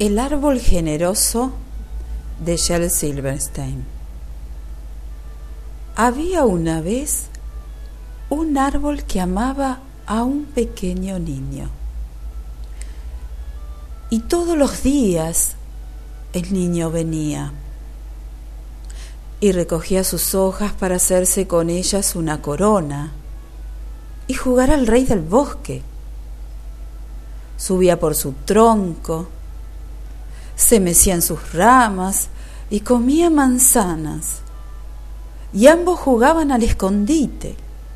El árbol generoso de Shel Silverstein. Había una vez un árbol que amaba a un pequeño niño. Y todos los días el niño venía y recogía sus hojas para hacerse con ellas una corona y jugar al rey del bosque. Subía por su tronco, se mecía en sus ramas y comía manzanas, y ambos jugaban al escondite.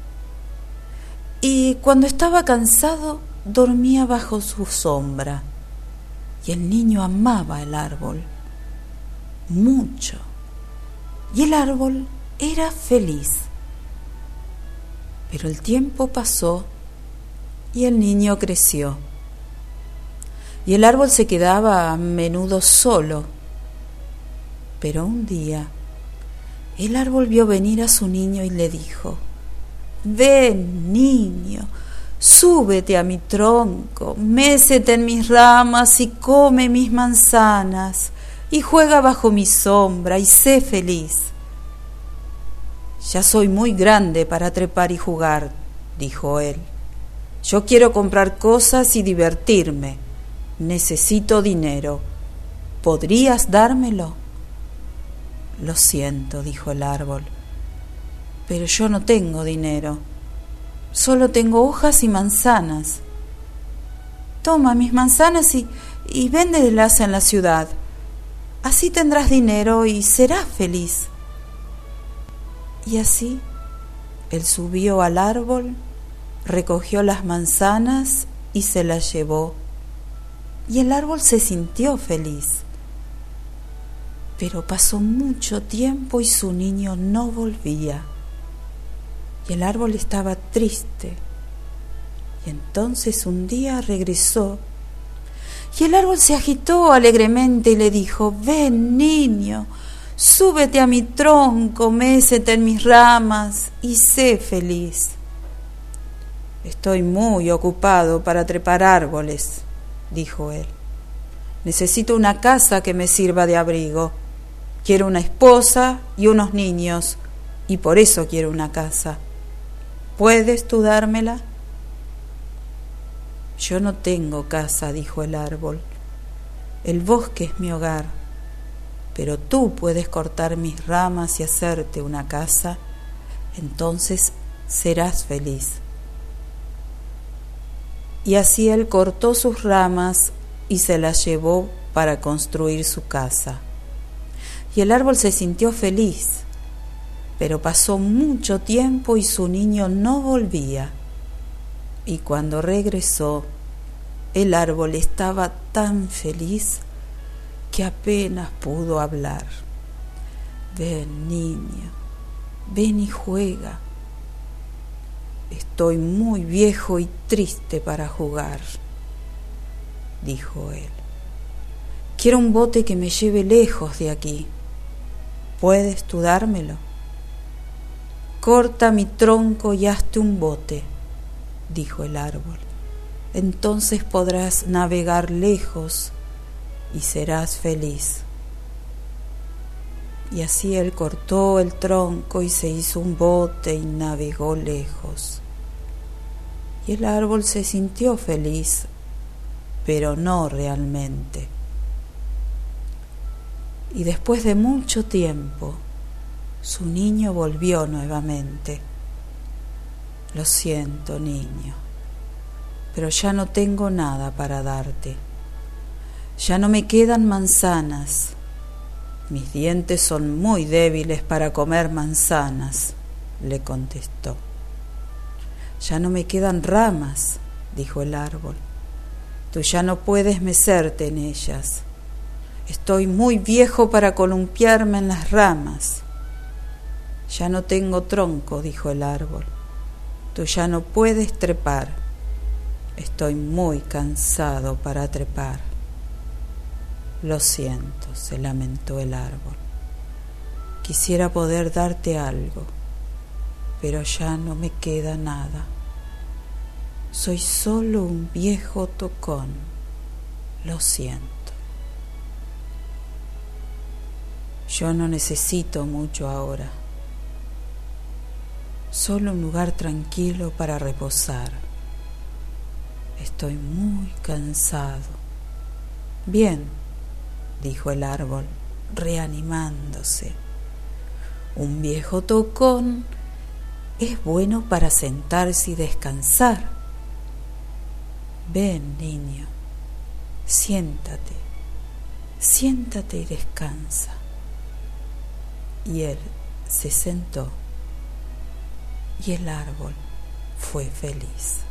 Y cuando estaba cansado, dormía bajo su sombra, y el niño amaba el árbol mucho, y el árbol era feliz. Pero el tiempo pasó y el niño creció, y el árbol se quedaba a menudo solo. Pero un día el árbol vio venir a su niño y le dijo: «Ven, niño, súbete a mi tronco, mécete en mis ramas y come mis manzanas, y juega bajo mi sombra y sé feliz». «Ya soy muy grande para trepar y jugar», dijo él. «Yo quiero comprar cosas y divertirme. Necesito dinero. ¿Podrías dármelo?» «Lo siento», dijo el árbol, «pero yo no tengo dinero. Solo tengo hojas y manzanas. Toma mis manzanas y véndelas en la ciudad. Así tendrás dinero y serás feliz». Y así él subió al árbol, recogió las manzanas y se las llevó. Y el árbol se sintió feliz. Pero pasó mucho tiempo y su niño no volvía. Y el árbol estaba triste. Y entonces un día regresó. Y el árbol se agitó alegremente y le dijo: «Ven, niño, súbete a mi tronco, mécete en mis ramas y sé feliz». «Estoy muy ocupado para trepar árboles», dijo él. «Necesito una casa que me sirva de abrigo. Quiero una esposa y unos niños, y por eso quiero una casa. ¿Puedes tú dármela?» «Yo no tengo casa», dijo el árbol. «El bosque es mi hogar, pero tú puedes cortar mis ramas y hacerte una casa. Entonces serás feliz». Y así él cortó sus ramas y se las llevó para construir su casa. Y el árbol se sintió feliz, pero pasó mucho tiempo y su niño no volvía. Y cuando regresó, el árbol estaba tan feliz que apenas pudo hablar. «Ven, niño, ven y juega. Estoy muy viejo y triste para jugar», dijo él. «Quiero un bote que me lleve lejos de aquí. ¿Puedes tú dármelo?» «Corta mi tronco y hazte un bote», dijo el árbol. «Entonces podrás navegar lejos y serás feliz». Y así él cortó el tronco y se hizo un bote y navegó lejos. Y el árbol se sintió feliz, pero no realmente. Y después de mucho tiempo, su niño volvió nuevamente. «Lo siento, niño, pero ya no tengo nada para darte. Ya no me quedan manzanas. Mis dientes son muy débiles para comer manzanas», le contestó. «Ya no me quedan ramas», dijo el árbol. «Tú ya no puedes mecerte en ellas. Estoy muy viejo para columpiarme en las ramas». «Ya no tengo tronco», dijo el árbol. «Tú ya no puedes trepar. Estoy muy cansado para trepar». «Lo siento», se lamentó el árbol. «Quisiera poder darte algo, pero ya no me queda nada. Soy solo un viejo tocón. Lo siento». Yo no necesito mucho ahora, solo un lugar tranquilo para reposar. Estoy muy cansado. Bien, dijo el árbol, reanimándose. Un viejo tocón es bueno para sentarse y descansar. Ven, niño, siéntate, siéntate y descansa. Y él se sentó y el árbol fue feliz.